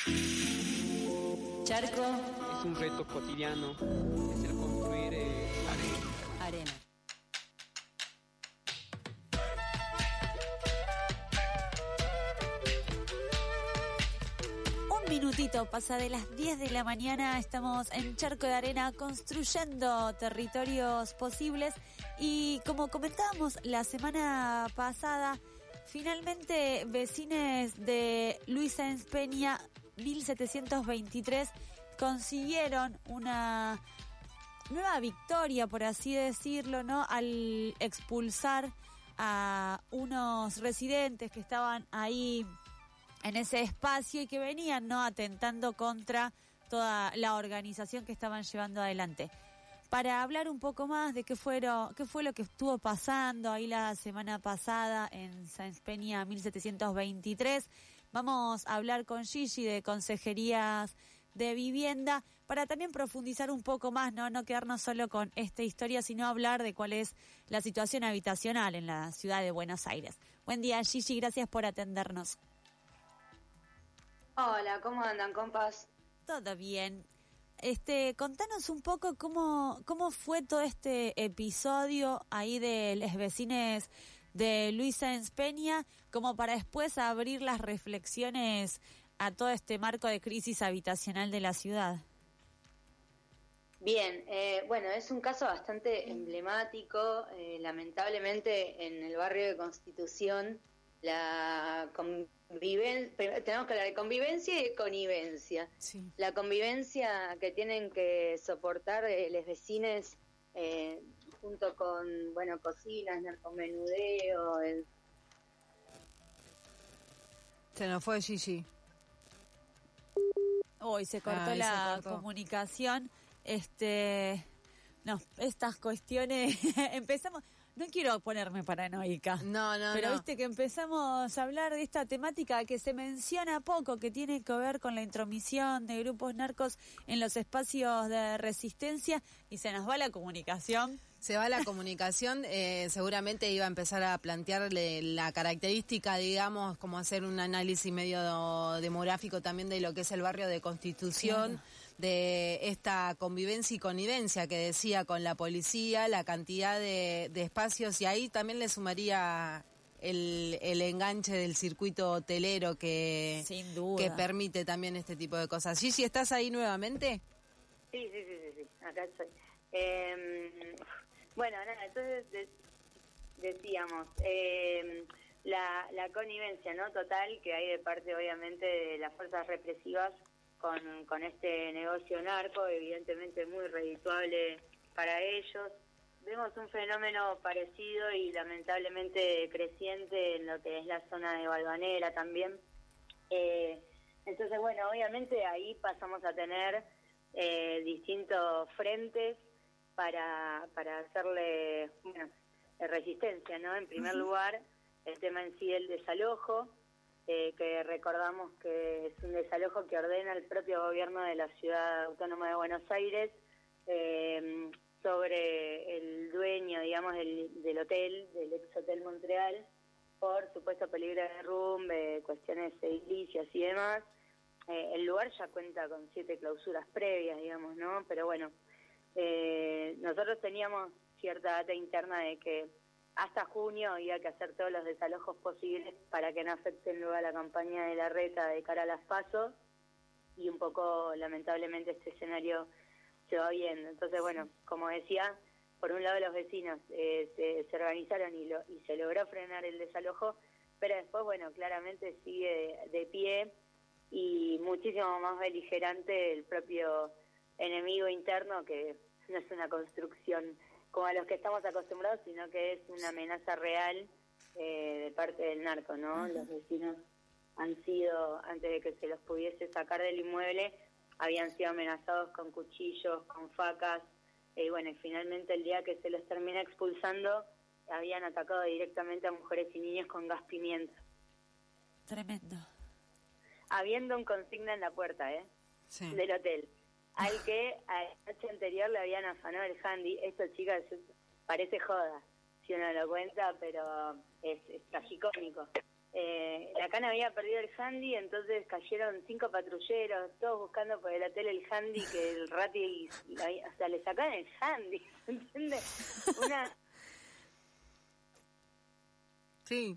Charco. Es un reto cotidiano, es el construir Arena. Un minutito pasa de las 10 de la mañana, estamos en Charco de Arena construyendo territorios posibles y como comentábamos la semana pasada, finalmente vecinos de Luis Sáenz Peña 1723 consiguieron una nueva victoria, por así decirlo, ¿no? Al expulsar a unos residentes que estaban ahí en ese espacio y que venían, ¿no?, atentando contra toda la organización que estaban llevando adelante. Para hablar un poco más de qué fue lo que estuvo pasando ahí la semana pasada en Sáenz Peña 1723, vamos a hablar con Gigi de Consejerías de Vivienda para también profundizar un poco más, no quedarnos solo con esta historia, sino hablar de cuál es la situación habitacional en la ciudad de Buenos Aires. Buen día, Gigi, gracias por atendernos. Hola, ¿cómo andan, compas? Todo bien. Contanos un poco cómo fue todo este episodio ahí de los vecinos de Luis Sáenz Peña, como para después abrir las reflexiones a todo este marco de crisis habitacional de la ciudad. Bien, bueno, es un caso bastante emblemático. Lamentablemente en el barrio de Constitución tenemos que hablar de convivencia y de connivencia. Sí. La convivencia que tienen que soportar los vecinos junto con, bueno, cocinas, narcomenudeo. Se nos fue Gigi. Hoy se cortó la comunicación. Estas cuestiones empezamos. No quiero ponerme paranoica. No. Pero viste que empezamos a hablar de esta temática que se menciona poco, que tiene que ver con la intromisión de grupos narcos en los espacios de resistencia y se nos va la comunicación. Se va la comunicación, seguramente iba a empezar a plantearle la característica, digamos, como hacer un análisis medio demográfico también de lo que es el barrio de Constitución. Claro. De esta convivencia y connivencia que decía con la policía, la cantidad de espacios, y ahí también le sumaría el enganche del circuito hotelero que, sin duda, que permite también este tipo de cosas. Gigi, ¿estás ahí nuevamente? Sí, acá estoy. Bueno, nada, entonces decíamos, la connivencia, ¿no?, total que hay de parte, obviamente, de las fuerzas represivas con este negocio narco, evidentemente muy redituable para ellos. Vemos un fenómeno parecido y lamentablemente creciente en lo que es la zona de Balvanera también. Entonces, bueno, obviamente ahí pasamos a tener distintos frentes para hacerle, bueno, resistencia, ¿no? En primer lugar, el tema en sí del desalojo, que recordamos que es un desalojo que ordena el propio gobierno de la Ciudad Autónoma de Buenos Aires sobre el dueño, digamos, del hotel, del ex Hotel Montreal, por supuesto peligro de derrumbe, cuestiones edilicias y demás. El lugar ya cuenta con 7 clausuras previas, digamos, ¿no? Pero bueno, nosotros teníamos cierta data interna de que hasta junio había que hacer todos los desalojos posibles para que no afecten luego a la campaña de la reta de cara a las PASO, y un poco lamentablemente este escenario se va viendo. Entonces, bueno, como decía, por un lado los vecinos se organizaron y se logró frenar el desalojo, pero después, bueno, claramente sigue de pie y muchísimo más beligerante el propio enemigo interno, que no es una construcción como a los que estamos acostumbrados, sino que es una amenaza real de parte del narco, ¿no? Los vecinos han sido, antes de que se los pudiese sacar del inmueble, habían sido amenazados con cuchillos, con facas, y bueno, y finalmente el día que se los termina expulsando, habían atacado directamente a mujeres y niños con gas pimienta. Tremendo. Habiendo un consigna en la puerta, Sí. del hotel, al que a la noche anterior le habían afanado el handy. Esto, chicas, parece joda si uno lo cuenta, pero es tragicómico. la cana había perdido el handy, entonces cayeron 5 patrulleros, todos buscando por el hotel el handy, que el Rati, o sea, le sacaban el handy, ¿entiendes? Sí.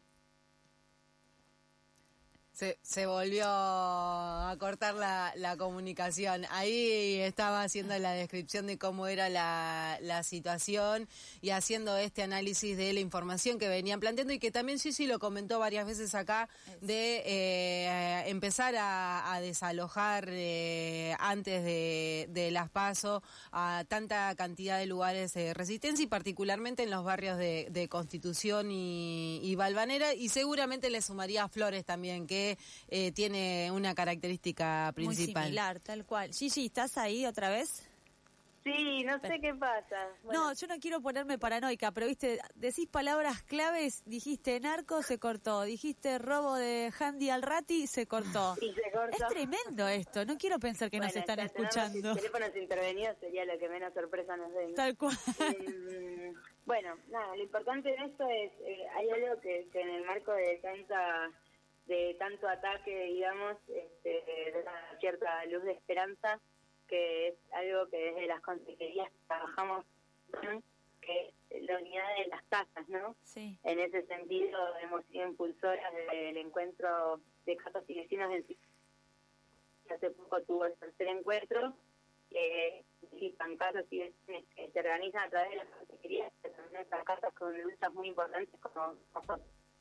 Se volvió a cortar la comunicación. Ahí estaba haciendo la descripción de cómo era la situación y haciendo este análisis de la información que venían planteando y que también Gigi lo comentó varias veces acá, de empezar a desalojar antes de las PASO a tanta cantidad de lugares de resistencia y particularmente en los barrios de Constitución y Valvanera, y seguramente le sumaría a Flores también, que tiene una característica principal. Muy similar, tal cual. Gigi, ¿estás ahí otra vez? Sí, no sé qué pasa. Bueno. No, yo no quiero ponerme paranoica, pero viste, decís palabras claves, dijiste narco, se cortó, dijiste robo de handy al Rati, se cortó. Y se cortó. Es tremendo esto, no quiero pensar que nos están escuchando. Si teléfonos intervenidos sería lo que menos sorpresa nos den. Tal cual. Bueno, nada, lo importante de esto es, hay algo que en el marco de tanto ataque, digamos, da cierta luz de esperanza, que es algo que desde las consejerías trabajamos, ¿no? Que es la unidad de las casas, ¿no? Sí. En ese sentido hemos sido impulsoras del encuentro de casas y vecinos en hace poco tuvo el tercer encuentro, que participan casas y vecinos que se organizan a través de las consejerías, que también estas casas con luchas muy importantes como nosotros.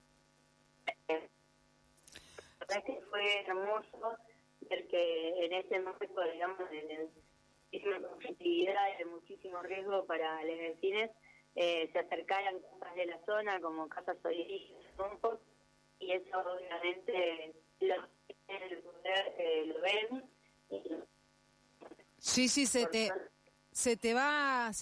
La verdad es que fue hermoso ver que en ese marco, digamos, de muchísima conflictividad y de muchísimo riesgo para los vecinos, se acercaran casas de la zona como Casa Solís y eso obviamente lo ven. Sí, se te va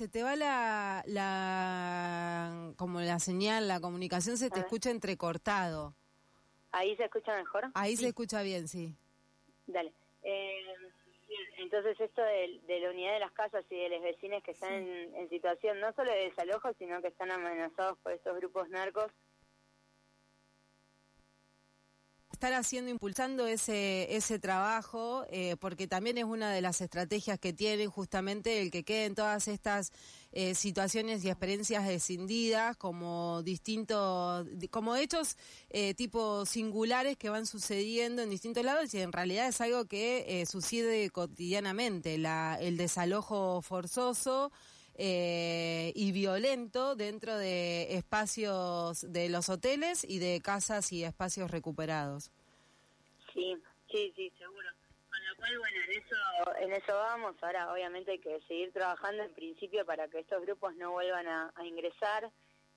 como la señal, la comunicación se te escucha entrecortado. ¿Ahí se escucha mejor? Ahí sí. Se escucha bien, sí. Dale. Entonces esto de la unidad de las casas y de los vecinos que están en situación no solo de desalojo, sino que están amenazados por estos grupos narcos. Estar impulsando ese trabajo, porque también es una de las estrategias que tienen justamente el que queden todas estas situaciones y experiencias escindidas como como hechos tipo singulares que van sucediendo en distintos lados y en realidad es algo que sucede cotidianamente, el desalojo forzoso y violento dentro de espacios de los hoteles y de casas y espacios recuperados. Sí, seguro. Con lo cual, bueno, en eso vamos. Ahora, obviamente, hay que seguir trabajando en principio para que estos grupos no vuelvan a ingresar.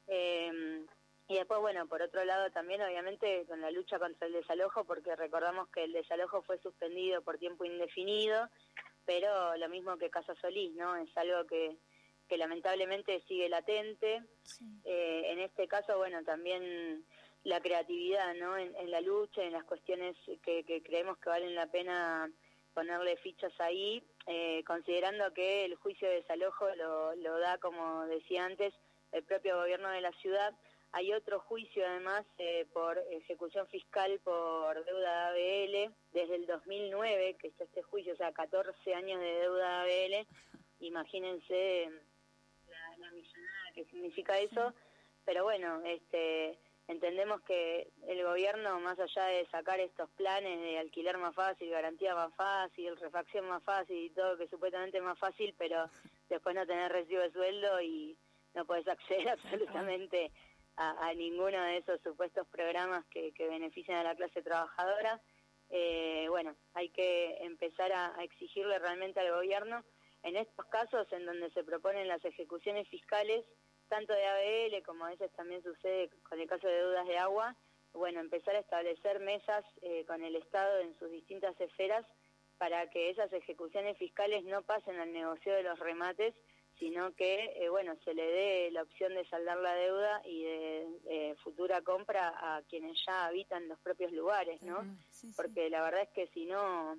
Y después, bueno, por otro lado también, obviamente, con la lucha contra el desalojo, porque recordamos que el desalojo fue suspendido por tiempo indefinido, pero lo mismo que Casa Solís, ¿no? Es algo que lamentablemente sigue latente. Sí. En este caso, bueno, también la creatividad, ¿no? En la lucha, en las cuestiones que creemos que valen la pena ponerle fichas ahí, considerando que el juicio de desalojo lo da, como decía antes, el propio gobierno de la ciudad. Hay otro juicio, además, por ejecución fiscal por deuda de ABL, desde el 2009, que está este juicio, o sea, 14 años de deuda de ABL. Imagínense la millonada que significa eso, pero bueno, entendemos que el gobierno, más allá de sacar estos planes de alquiler más fácil, garantía más fácil, refacción más fácil y todo, que supuestamente es más fácil, pero después no tener recibo de sueldo y no podés acceder absolutamente a ninguno de esos supuestos programas que benefician a la clase trabajadora. Bueno, hay que empezar a exigirle realmente al gobierno en estos casos en donde se proponen las ejecuciones fiscales, tanto de ABL como a veces también sucede con el caso de deudas de agua, bueno, empezar a establecer mesas con el Estado en sus distintas esferas para que esas ejecuciones fiscales no pasen al negocio de los remates, sino que, bueno, se le dé la opción de saldar la deuda y de futura compra a quienes ya habitan los propios lugares, ¿no? Sí. Porque la verdad es que si no,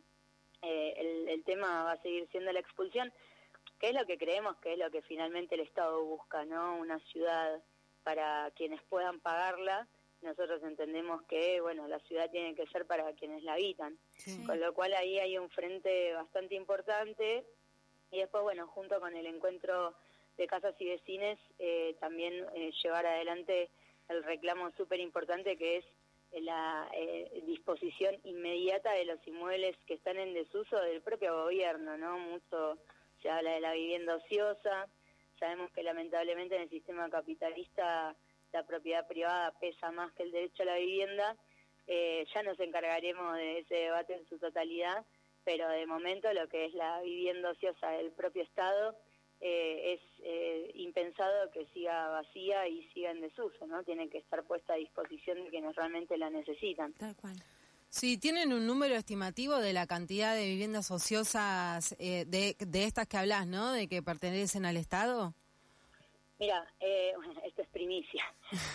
el tema va a seguir siendo la expulsión, que es lo que creemos que es lo que finalmente el Estado busca, ¿no? Una ciudad para quienes puedan pagarla, nosotros entendemos que, bueno, la ciudad tiene que ser para quienes la habitan. Sí. Con lo cual ahí hay un frente bastante importante. Y después, bueno, junto con el encuentro de casas y vecines, también llevar adelante el reclamo súper importante que es la disposición inmediata de los inmuebles que están en desuso del propio gobierno, ¿no? Mucho se habla de la vivienda ociosa, sabemos que lamentablemente en el sistema capitalista la propiedad privada pesa más que el derecho a la vivienda. Ya nos encargaremos de ese debate en su totalidad, pero de momento lo que es la vivienda ociosa del propio Estado es impensado que siga vacía y siga en desuso, ¿no? Tiene que estar puesta a disposición de quienes realmente la necesitan. Tal cual. Sí, ¿tienen un número estimativo de la cantidad de viviendas ociosas de estas que hablas, ¿no? De que pertenecen al Estado. Mira, bueno, esto es primicia.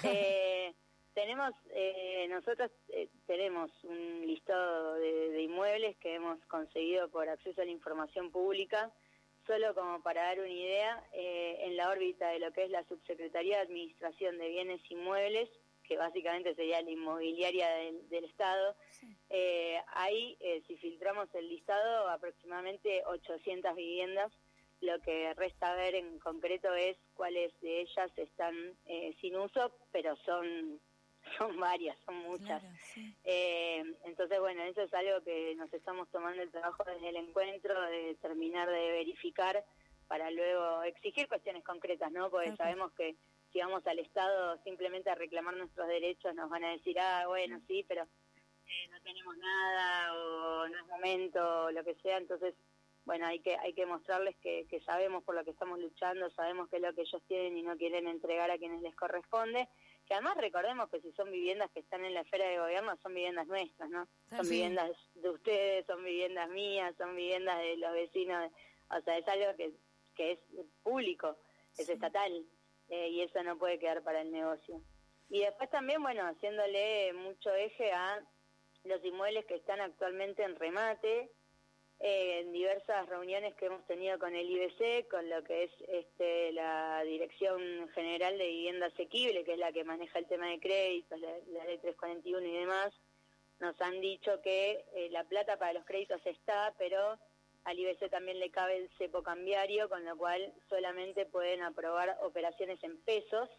Nosotros tenemos un listado de inmuebles que hemos conseguido por acceso a la información pública. Solo como para dar una idea, en la órbita de lo que es la Subsecretaría de Administración de Bienes Inmuebles, que básicamente sería la inmobiliaria del Estado, Sí. ahí, si filtramos el listado, aproximadamente 800 viviendas. Lo que resta ver en concreto es cuáles de ellas están sin uso, pero son varias, son muchas. Claro, sí. Entonces, bueno, eso es algo que nos estamos tomando el trabajo desde el encuentro, de terminar de verificar para luego exigir cuestiones concretas, ¿no? Porque sabemos que si vamos al Estado simplemente a reclamar nuestros derechos nos van a decir, bueno, sí, pero no tenemos nada o no es momento o lo que sea. Entonces, bueno, hay que mostrarles que sabemos por lo que estamos luchando, sabemos qué es lo que ellos tienen y no quieren entregar a quienes les corresponde. Que además recordemos que si son viviendas que están en la esfera de gobierno, son viviendas nuestras, ¿no? Son viviendas de ustedes, son viviendas mías, son viviendas de los vecinos. O sea, es algo que es público, es estatal, y eso no puede quedar para el negocio. Y después también, bueno, haciéndole mucho eje a los inmuebles que están actualmente en remate, en diversas reuniones que hemos tenido con el IBC, con lo que es la Dirección General de Vivienda Asequible, que es la que maneja el tema de créditos, la ley 341 y demás, nos han dicho que la plata para los créditos está, pero al IBC también le cabe el cepo cambiario, con lo cual solamente pueden aprobar operaciones en pesos.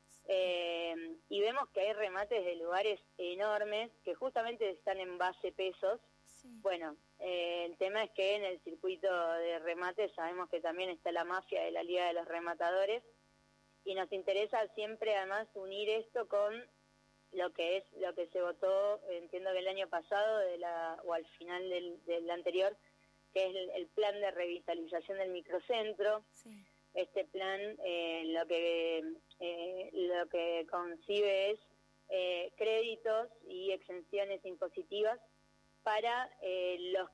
Y vemos que hay remates de lugares enormes que justamente están en base pesos. Sí. Bueno, el tema es que en el circuito de remate sabemos que también está la mafia de la Liga de los Rematadores y nos interesa siempre además unir esto con lo que se votó, entiendo que el año pasado o al final del anterior, que es el plan de revitalización del microcentro. Sí. Este plan lo que concibe es créditos y exenciones impositivas para los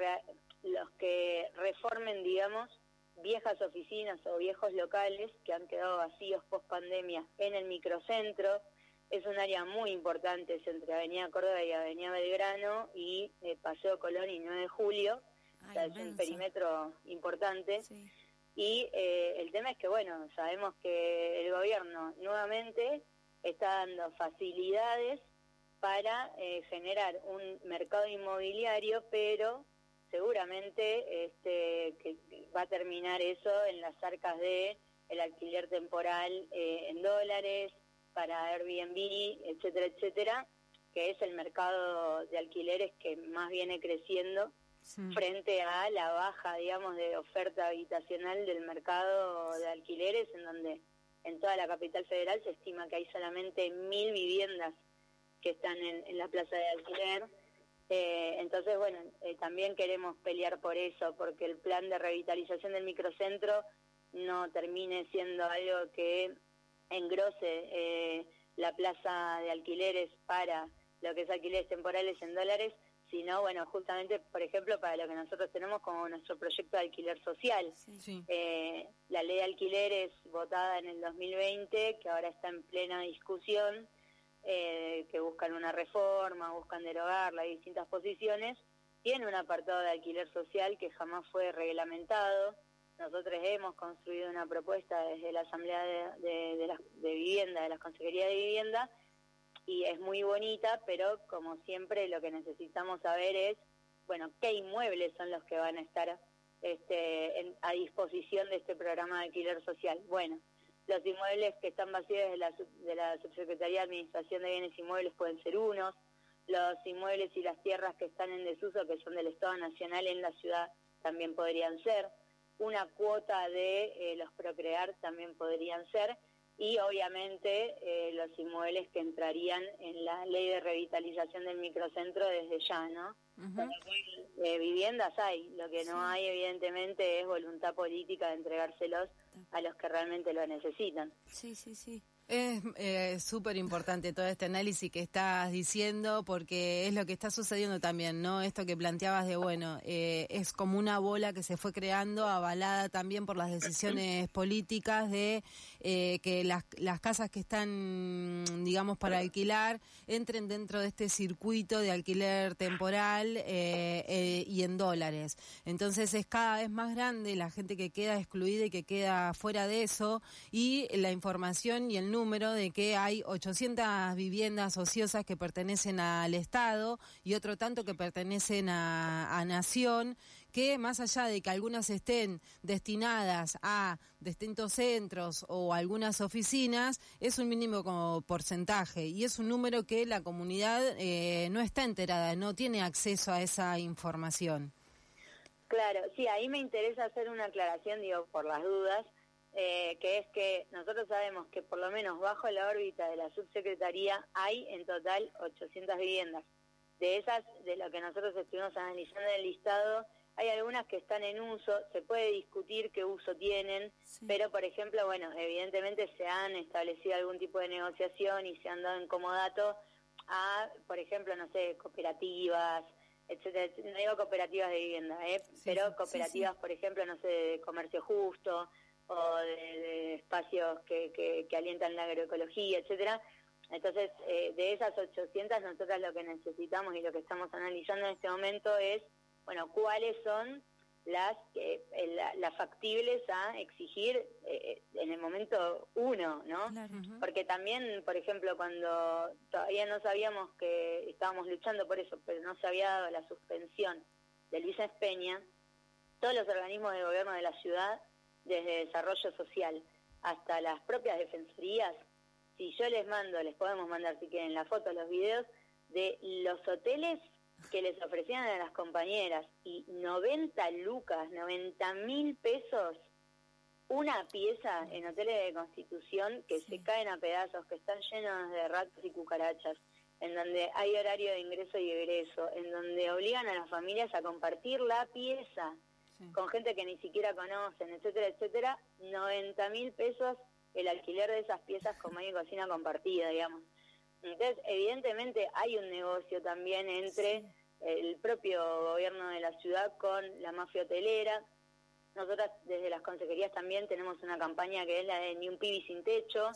que reformen, digamos, viejas oficinas o viejos locales que han quedado vacíos post pandemia en el microcentro. Es un área muy importante, es entre Avenida Córdoba y Avenida Belgrano y Paseo Colón y 9 de Julio. O sea, es un perímetro importante. Sí. Y el tema es que, bueno, sabemos que el gobierno nuevamente está dando facilidades para generar un mercado inmobiliario, pero seguramente que va a terminar eso en las arcas de el alquiler temporal en dólares, para Airbnb, etcétera, etcétera, que es el mercado de alquileres que más viene creciendo frente a la baja, digamos, de oferta habitacional del mercado de alquileres, en donde en toda la capital federal se estima que hay solamente 1.000 viviendas que están en la plaza de alquiler. Entonces, bueno, también queremos pelear por eso, porque el plan de revitalización del microcentro no termine siendo algo que engrose la plaza de alquileres para lo que es alquileres temporales en dólares, sino, bueno, justamente, por ejemplo, para lo que nosotros tenemos como nuestro proyecto de alquiler social. Sí. La ley de alquileres votada en el 2020, que ahora está en plena discusión, que buscan una reforma, buscan derogarla, hay distintas posiciones, tiene un apartado de alquiler social que jamás fue reglamentado. Nosotros hemos construido una propuesta desde la Asamblea de Vivienda, de la Consejería de Vivienda, y es muy bonita, pero como siempre lo que necesitamos saber es, bueno, qué inmuebles son los que van a estar a disposición de este programa de alquiler social. Bueno, los inmuebles que están vacíos de la Subsecretaría de Administración de Bienes Inmuebles pueden ser unos, los inmuebles y las tierras que están en desuso, que son del Estado Nacional en la ciudad, también podrían ser, una cuota de los Procrear también podrían ser, y obviamente los inmuebles que entrarían en la ley de revitalización del microcentro desde ya, ¿no? Viviendas hay, lo que no hay evidentemente es voluntad política de entregárselos a los que realmente lo necesitan. Sí. Es súper importante todo este análisis que estás diciendo, porque es lo que está sucediendo también, ¿no? Esto que planteabas de, bueno, es como una bola que se fue creando, avalada también por las decisiones políticas de que las casas que están, digamos, para alquilar, entren dentro de este circuito de alquiler temporal y en dólares. Entonces es cada vez más grande la gente que queda excluida y que queda fuera de eso, y la información y el número de que hay 800 viviendas ociosas que pertenecen al Estado y otro tanto que pertenecen a Nación, que más allá de que algunas estén destinadas a distintos centros o algunas oficinas, es un mínimo como porcentaje y es un número que la comunidad no está enterada, no tiene acceso a esa información. Claro, sí, ahí me interesa hacer una aclaración, digo, por las dudas, que es que nosotros sabemos que por lo menos bajo la órbita de la subsecretaría hay en total 800 viviendas. De esas, de lo que nosotros estuvimos analizando en el listado, hay algunas que están en uso, se puede discutir qué uso tienen, pero por ejemplo, bueno, evidentemente se han establecido algún tipo de negociación y se han dado en comodato a, por ejemplo, no sé, cooperativas, etcétera, no digo cooperativas de vivienda, pero cooperativas, por ejemplo, no sé, de comercio justo, o de espacios que alientan la agroecología, etcétera. Entonces, de esas 800, nosotras lo que necesitamos y lo que estamos analizando en este momento es, bueno, cuáles son las factibles a exigir en el momento uno, ¿no? Claro. Porque también, por ejemplo, cuando todavía no sabíamos que estábamos luchando por eso, pero no se había dado la suspensión del Luis Peña, todos los organismos de gobierno de la ciudad, desde desarrollo social hasta las propias defensorías, si yo les podemos mandar si quieren la foto, los videos de los hoteles que les ofrecían a las compañeras, y 90.000 pesos una pieza en hoteles de Constitución que se caen a pedazos, que están llenos de ratas y cucarachas, en donde hay horario de ingreso y egreso, en donde obligan a las familias a compartir la pieza con gente que ni siquiera conocen, etcétera, etcétera. 90.000 pesos el alquiler de esas piezas con baño y cocina compartida, digamos. Entonces, evidentemente hay un negocio también entre el propio gobierno de la ciudad con la mafia hotelera. Nosotras desde las consejerías también tenemos una campaña que es la de Ni un pibi sin techo,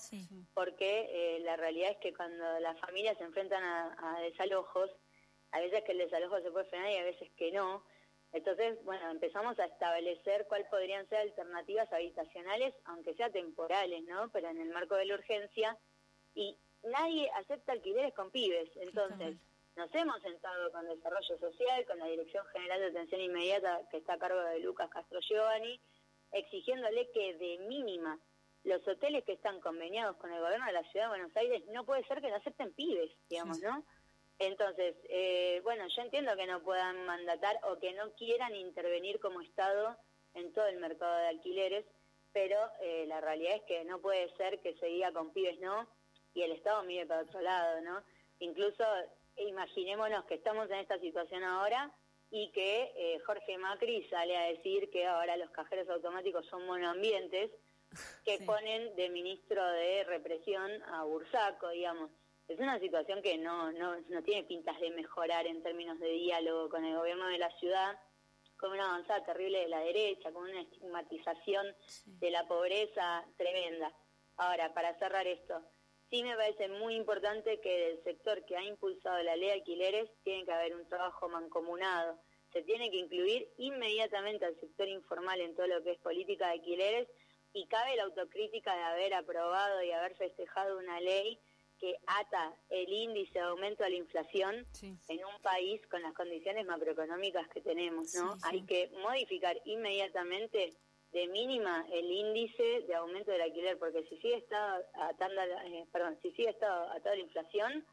porque la realidad es que cuando las familias se enfrentan a desalojos, a veces que el desalojo se puede frenar y a veces que no. Entonces, bueno, empezamos a establecer cuáles podrían ser alternativas habitacionales, aunque sea temporales, ¿no? Pero en el marco de la urgencia, y nadie acepta alquileres con pibes. Entonces, nos hemos sentado con Desarrollo Social, con la Dirección General de Atención Inmediata, que está a cargo de Lucas Castro Giovanni, exigiéndole que de mínima los hoteles que están conveniados con el gobierno de la Ciudad de Buenos Aires no puede ser que no acepten pibes, digamos, ¿no? Entonces, bueno, yo entiendo que no puedan mandatar o que no quieran intervenir como Estado en todo el mercado de alquileres, pero la realidad es que no puede ser que se diga con pibes no y el Estado mire para otro lado, ¿no? Incluso imaginémonos que estamos en esta situación ahora y que Jorge Macri sale a decir que ahora los cajeros automáticos son monoambientes, que ponen de ministro de represión a Bursaco, digamos. Es una situación que no tiene pintas de mejorar en términos de diálogo con el gobierno de la ciudad, con una avanzada terrible de la derecha, con una estigmatización de la pobreza tremenda. Ahora, para cerrar esto, sí me parece muy importante que del sector que ha impulsado la ley de alquileres tiene que haber un trabajo mancomunado. Se tiene que incluir inmediatamente al sector informal en todo lo que es política de alquileres, y cabe la autocrítica de haber aprobado y haber festejado una ley que ata el índice de aumento de la inflación en un país con las condiciones macroeconómicas que tenemos, ¿no? Sí. Hay que modificar inmediatamente de mínima el índice de aumento del alquiler, porque si sigue estado atado a la inflación,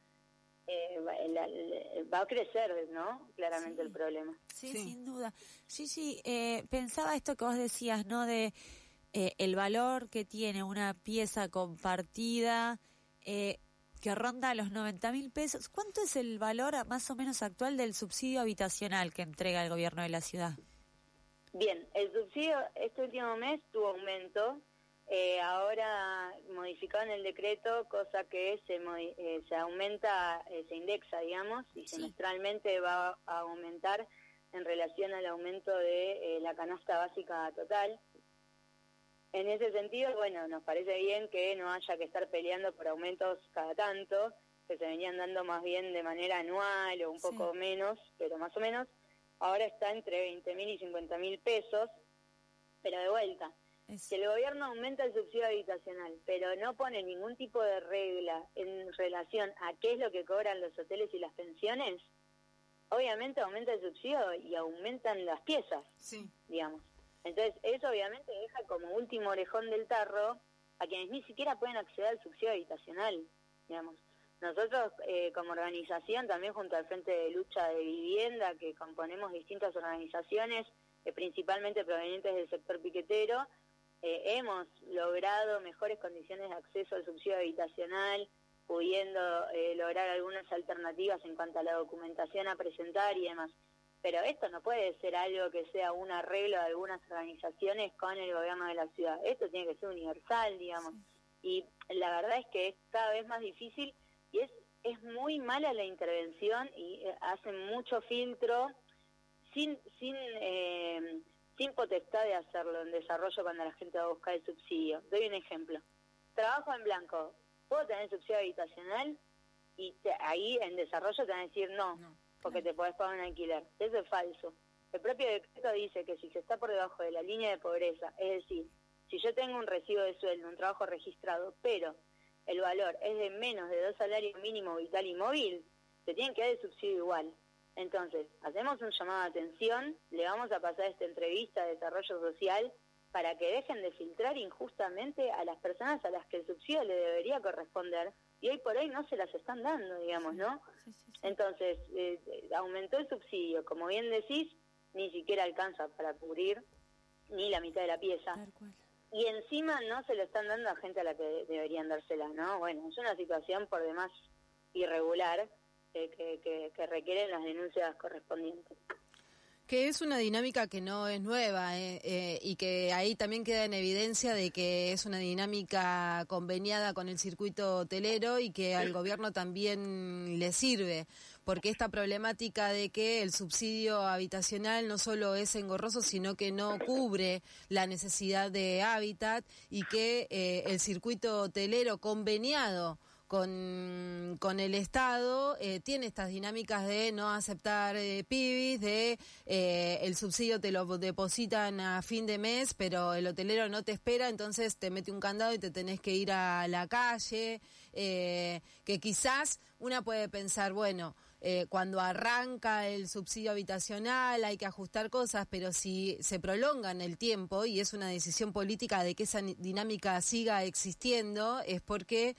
va a crecer, ¿no? Claramente el problema. Sí, sin duda. Sí, pensaba esto que vos decías, ¿no? De el valor que tiene una pieza compartida que ronda los 90.000 pesos. ¿Cuánto es el valor más o menos actual del subsidio habitacional que entrega el gobierno de la ciudad? Bien, el subsidio este último mes tuvo aumento. Ahora modificaron el decreto, cosa que se aumenta, se indexa, digamos, y semestralmente va a aumentar en relación al aumento de la canasta básica total. En ese sentido, bueno, nos parece bien que no haya que estar peleando por aumentos cada tanto, que se venían dando más bien de manera anual o un poco menos, pero más o menos. Ahora está entre 20.000 y 50.000 pesos, pero de vuelta. Si el gobierno aumenta el subsidio habitacional, pero no pone ningún tipo de regla en relación a qué es lo que cobran los hoteles y las pensiones, obviamente aumenta el subsidio y aumentan las piezas, digamos. Entonces, eso obviamente deja como último orejón del tarro a quienes ni siquiera pueden acceder al subsidio habitacional, digamos. Nosotros, como organización, también junto al Frente de Lucha de Vivienda, que componemos distintas organizaciones, principalmente provenientes del sector piquetero, hemos logrado mejores condiciones de acceso al subsidio habitacional, pudiendo lograr algunas alternativas en cuanto a la documentación a presentar y demás. Pero esto no puede ser algo que sea un arreglo de algunas organizaciones con el gobierno de la ciudad. Esto tiene que ser universal, digamos. Y la verdad es que es cada vez más difícil y es muy mala la intervención y hacen mucho filtro sin potestad de hacerlo en desarrollo cuando la gente va a buscar el subsidio. Doy un ejemplo. Trabajo en blanco. ¿Puedo tener subsidio habitacional? Y ahí en desarrollo te van a decir no, porque te podés pagar un alquiler. Eso es falso. El propio decreto dice que si se está por debajo de la línea de pobreza, es decir, si yo tengo un recibo de sueldo, un trabajo registrado, pero el valor es de menos de 2 salarios mínimo vital y móvil, te tienen que dar el subsidio igual. Entonces, hacemos un llamado de atención, le vamos a pasar esta entrevista de desarrollo social para que dejen de filtrar injustamente a las personas a las que el subsidio le debería corresponder y hoy por hoy no se las están dando, digamos, ¿no? Entonces, aumentó el subsidio, como bien decís, ni siquiera alcanza para cubrir ni la mitad de la pieza. Y encima no se lo están dando a gente a la que deberían dársela, ¿no? Bueno, es una situación por demás irregular que requieren las denuncias correspondientes. Que es una dinámica que no es nueva y que ahí también queda en evidencia de que es una dinámica conveniada con el circuito hotelero y que al gobierno también le sirve, porque esta problemática de que el subsidio habitacional no solo es engorroso, sino que no cubre la necesidad de hábitat y que el circuito hotelero conveniado con el Estado tiene estas dinámicas de no aceptar pibis, de el subsidio te lo depositan a fin de mes, pero el hotelero no te espera, entonces te mete un candado y te tenés que ir a la calle, que quizás una puede pensar, bueno, cuando arranca el subsidio habitacional hay que ajustar cosas, pero si se prolonga en el tiempo y es una decisión política de que esa dinámica siga existiendo, es porque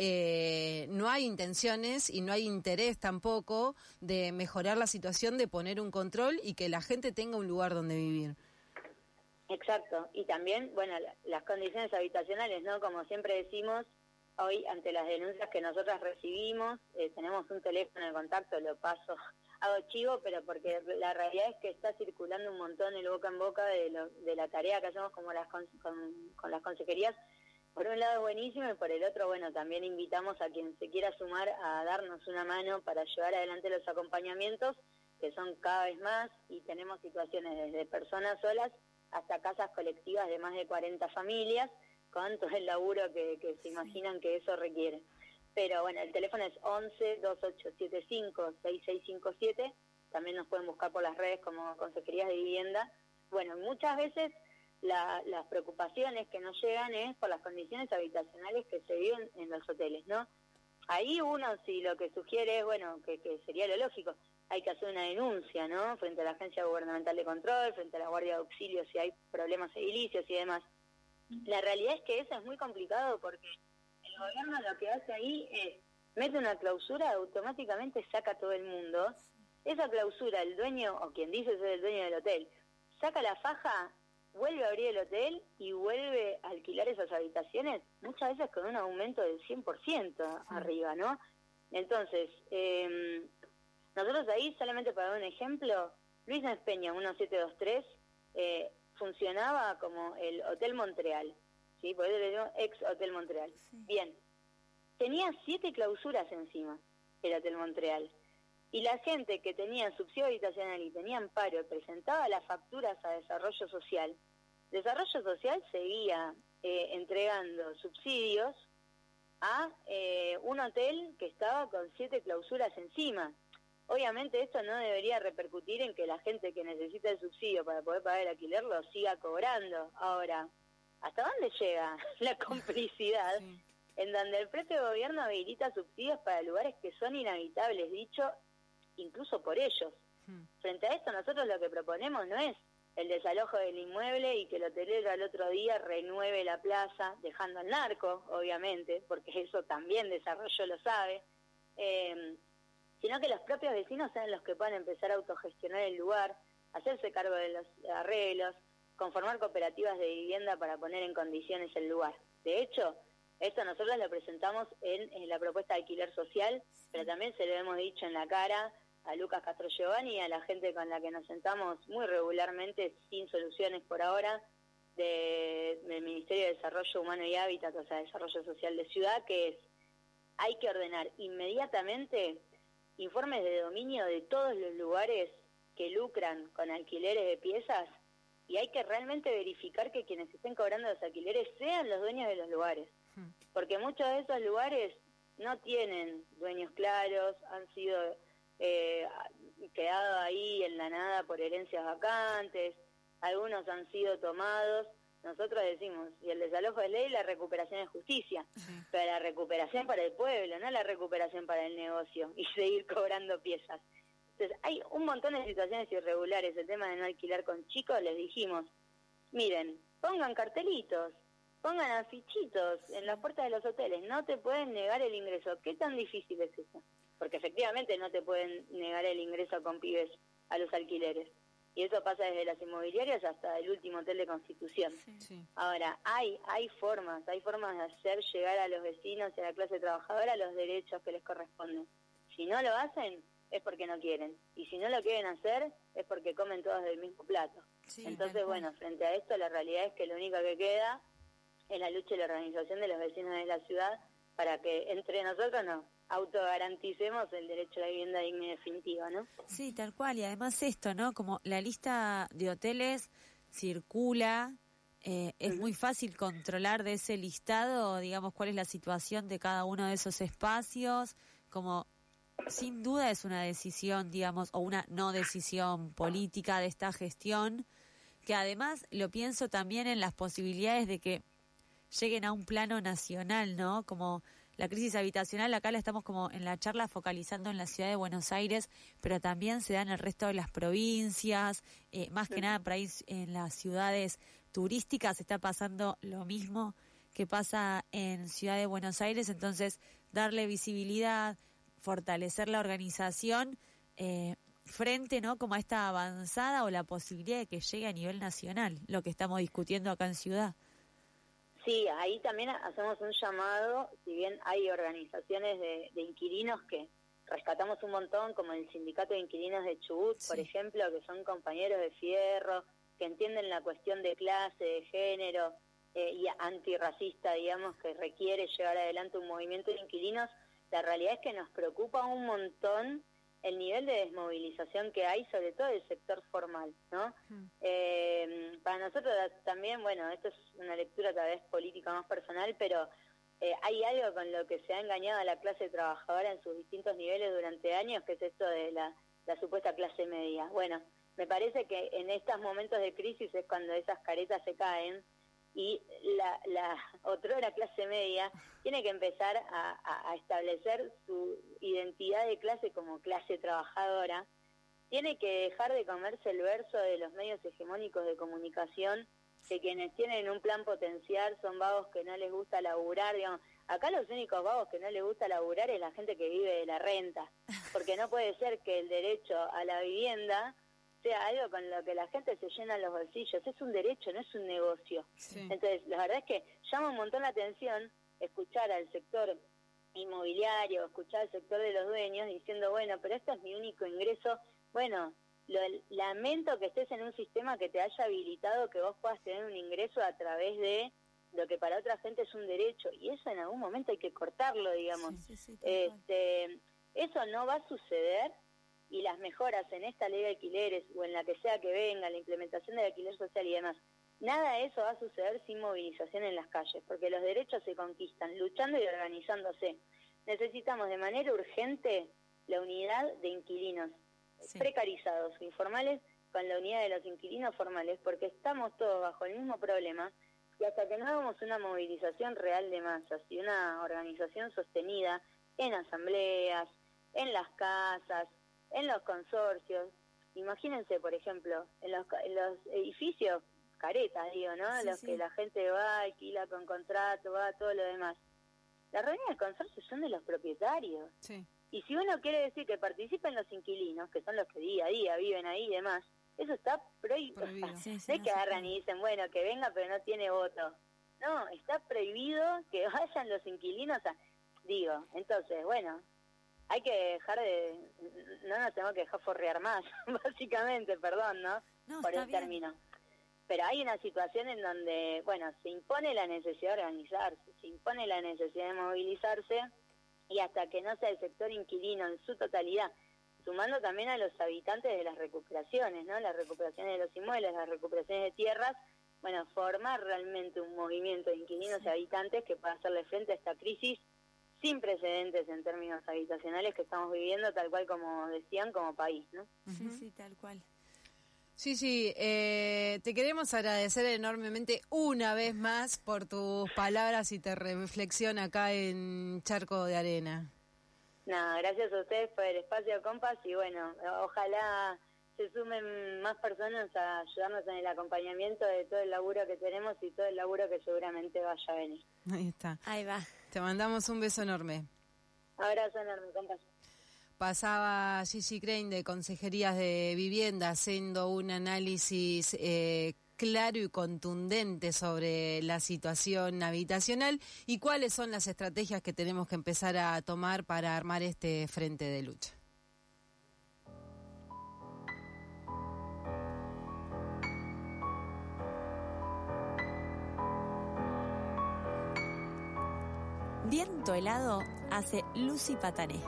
no hay intenciones y no hay interés tampoco de mejorar la situación, de poner un control y que la gente tenga un lugar donde vivir. Exacto, y también, bueno, las condiciones habitacionales, ¿no? Como siempre decimos, hoy, ante las denuncias que nosotras recibimos, tenemos un teléfono de contacto, lo paso, hago chivo, pero porque la realidad es que está circulando un montón el boca en boca de la tarea que hacemos como con las consejerías. Por un lado es buenísimo y por el otro, bueno, también invitamos a quien se quiera sumar a darnos una mano para llevar adelante los acompañamientos, que son cada vez más, y tenemos situaciones desde personas solas hasta casas colectivas de más de 40 familias, con todo el laburo que se imaginan que eso requiere. Pero bueno, el teléfono es 11-2875-6657, también nos pueden buscar por las redes como Consejerías de Vivienda. Bueno, muchas veces las preocupaciones que nos llegan es por las condiciones habitacionales que se viven en los hoteles, ¿no? ahí uno, si lo que sugiere es, bueno, que sería lo lógico, hay que hacer una denuncia, ¿no? Frente a la Agencia Gubernamental de Control, frente a la Guardia de Auxilio, si hay problemas edilicios y demás. La realidad es que eso es muy complicado porque el gobierno lo que hace ahí es, mete una clausura, automáticamente saca a todo el mundo. Esa clausura, el dueño, o quien dice ser el dueño del hotel, saca la faja, vuelve a abrir el hotel y vuelve a alquilar esas habitaciones, muchas veces con un aumento del 100% arriba, ¿no? Entonces, nosotros ahí, solamente para dar un ejemplo, Luis Sáenz Peña, 1723, funcionaba como el Hotel Montreal, ¿sí? Por eso le digo ex Hotel Montreal. Sí. Bien, tenía 7 clausuras encima el Hotel Montreal. Y la gente que tenía subsidio habitacional y tenía amparo presentaba las facturas a Desarrollo Social. Desarrollo Social seguía entregando subsidios a un hotel que estaba con 7 clausuras encima. Obviamente esto no debería repercutir en que la gente que necesita el subsidio para poder pagar el alquiler lo siga cobrando. Ahora, ¿hasta dónde llega la complicidad? Sí. En donde el propio gobierno habilita subsidios para lugares que son inhabitables, dicho incluso por ellos. Frente a esto, nosotros lo que proponemos no es el desalojo del inmueble y que el hotelero al otro día renueve la plaza, dejando al narco, obviamente, porque eso también Desarrollo lo sabe, sino que los propios vecinos sean los que puedan empezar a autogestionar el lugar, hacerse cargo de los arreglos, conformar cooperativas de vivienda para poner en condiciones el lugar. De hecho, esto nosotros lo presentamos en la propuesta de alquiler social, pero también se lo hemos dicho en la cara a Lucas Castro Giovanni y a la gente con la que nos sentamos muy regularmente, sin soluciones por ahora, del Ministerio de Desarrollo Humano y Hábitat, o sea, Desarrollo Social de Ciudad, que es, hay que ordenar inmediatamente informes de dominio de todos los lugares que lucran con alquileres de piezas, y hay que realmente verificar que quienes estén cobrando los alquileres sean los dueños de los lugares, porque muchos de esos lugares no tienen dueños claros, han sido quedado ahí en la nada por herencias vacantes, algunos han sido tomados. Nosotros decimos, si el desalojo es ley, la recuperación es justicia, pero la recuperación para el pueblo, no la recuperación para el negocio y seguir cobrando piezas. Entonces, hay un montón de situaciones irregulares. El tema de no alquilar con chicos, les dijimos, miren, pongan cartelitos, pongan afichitos en las puertas de los hoteles, no te pueden negar el ingreso. ¿Qué tan difícil es eso? Porque efectivamente no te pueden negar el ingreso con pibes a los alquileres. Y eso pasa desde las inmobiliarias hasta el último hotel de Constitución. Sí. Ahora, hay formas de hacer llegar a los vecinos y a la clase trabajadora los derechos que les corresponden. Si no lo hacen, es porque no quieren. Y si no lo quieren hacer, es porque comen todos del mismo plato. Sí, entonces, bueno, frente a esto, la realidad es que lo único que queda es la lucha y la organización de los vecinos de la ciudad para que entre nosotros nos autogaranticemos el derecho a la vivienda digna y definitiva, ¿no? Sí, tal cual. Y además esto, ¿no? Como la lista de hoteles circula, es muy fácil controlar de ese listado, digamos, cuál es la situación de cada uno de esos espacios, como sin duda es una decisión, digamos, o una no decisión política de esta gestión, que además lo pienso también en las posibilidades de que lleguen a un plano nacional, ¿no? Como la crisis habitacional, acá la estamos como en la charla focalizando en la ciudad de Buenos Aires, pero también se da en el resto de las provincias, más que nada por ahí en las ciudades turísticas está pasando lo mismo que pasa en Ciudad de Buenos Aires, entonces darle visibilidad, fortalecer la organización frente, ¿no? Como a esta avanzada o la posibilidad de que llegue a nivel nacional, lo que estamos discutiendo acá en Ciudad. Sí, ahí también hacemos un llamado, si bien hay organizaciones de inquilinos que rescatamos un montón, como el Sindicato de Inquilinos de Chubut, por ejemplo, que son compañeros de fierro, que entienden la cuestión de clase, de género y antirracista, digamos, que requiere llevar adelante un movimiento de inquilinos. La realidad es que nos preocupa un montón el nivel de desmovilización que hay, sobre todo del sector formal, ¿no? Para nosotros también, bueno, esto es una lectura tal vez política más personal, pero hay algo con lo que se ha engañado a la clase trabajadora en sus distintos niveles durante años, que es esto de la supuesta clase media. Bueno, me parece que en estos momentos de crisis es cuando esas caretas se caen y la otrora clase media tiene que empezar a establecer su identidad de clase como clase trabajadora, tiene que dejar de comerse el verso de los medios hegemónicos de comunicación, que quienes tienen un plan potencial son vagos que no les gusta laburar, digamos. Acá los únicos vagos que no les gusta laburar es la gente que vive de la renta, porque no puede ser que el derecho a la vivienda sea algo con lo que la gente se llena los bolsillos. Es un derecho, no es un negocio. Sí. Entonces, la verdad es que llama un montón la atención escuchar al sector inmobiliario, escuchar al sector de los dueños diciendo, bueno, pero este es mi único ingreso. Bueno, lamento que estés en un sistema que te haya habilitado que vos puedas tener un ingreso a través de lo que para otra gente es un derecho, y eso en algún momento hay que cortarlo, digamos. Sí, eso no va a suceder, y las mejoras en esta ley de alquileres o en la que sea que venga, la implementación del alquiler social y demás, nada de eso va a suceder sin movilización en las calles, porque los derechos se conquistan luchando y organizándose. Necesitamos de manera urgente la unidad de inquilinos precarizados o informales con la unidad de los inquilinos formales, porque estamos todos bajo el mismo problema, y hasta que no hagamos una movilización real de masas y una organización sostenida en asambleas, en las casas, en los consorcios. Imagínense, por ejemplo, en los edificios caretas, digo, ¿no? Que la gente va, alquila con contrato, va, todo lo demás. Las reuniones de consorcios son de los propietarios. Sí. Y si uno quiere decir que participen los inquilinos, que son los que día a día viven ahí y demás, eso está prohibido. No es que agarran y dicen, bueno, que venga pero no tiene voto. No, está prohibido que vayan los inquilinos Digo, entonces, bueno, hay que dejar no nos tenemos que dejar forrear más, básicamente, perdón, ¿no? Por el término. Pero hay una situación en donde, bueno, se impone la necesidad de organizarse, se impone la necesidad de movilizarse, y hasta que no sea el sector inquilino en su totalidad, sumando también a los habitantes de las recuperaciones, ¿no? Las recuperaciones de los inmuebles, las recuperaciones de tierras, bueno, formar realmente un movimiento de inquilinos y habitantes que pueda hacerle frente a esta crisis sin precedentes en términos habitacionales que estamos viviendo, tal cual como decían, como país, ¿no? Sí, tal cual. Sí, te queremos agradecer enormemente una vez más por tus palabras y tu reflexión acá en Charco de Arena. No, gracias a ustedes por el espacio, compas, y bueno, ojalá se sumen más personas a ayudarnos en el acompañamiento de todo el laburo que tenemos y todo el laburo que seguramente vaya a venir. Ahí está. Ahí va. Te mandamos un beso enorme. Abrazo enorme, compas. Pasaba Gigi Crane de Consejerías de Vivienda haciendo un análisis claro y contundente sobre la situación habitacional y cuáles son las estrategias que tenemos que empezar a tomar para armar este frente de lucha. Viento helado hace Lucy Patané.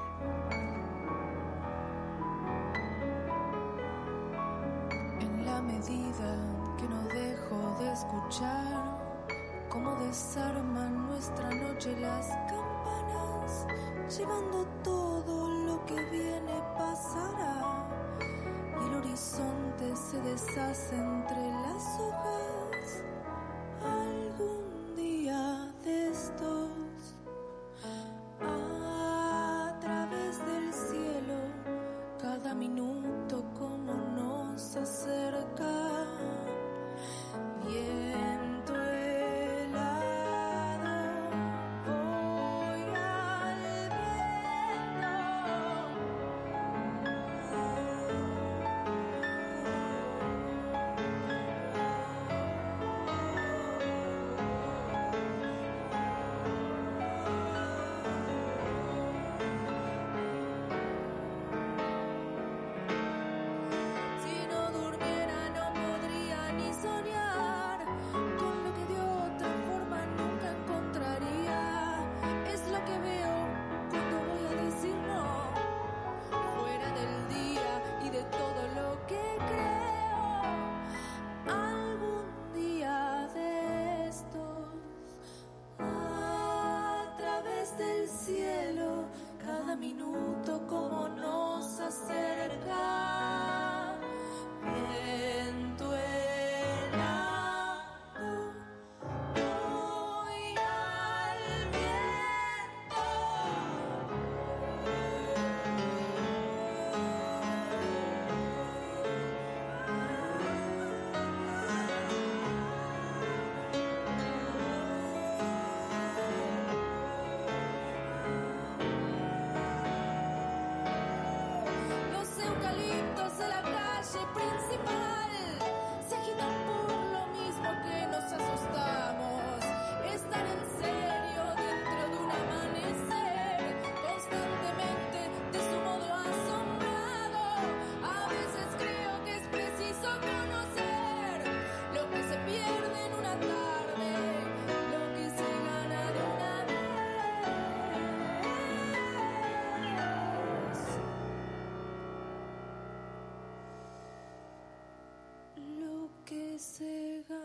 En la medida que no dejo de escuchar cómo desarman nuestra noche las campanas, llevando todo lo que viene pasará, y el horizonte se deshace entre las hojas. Algún día de estos, a través del cielo, cada minuto como nos acerca. Viento helado, voy al viento. que se gana.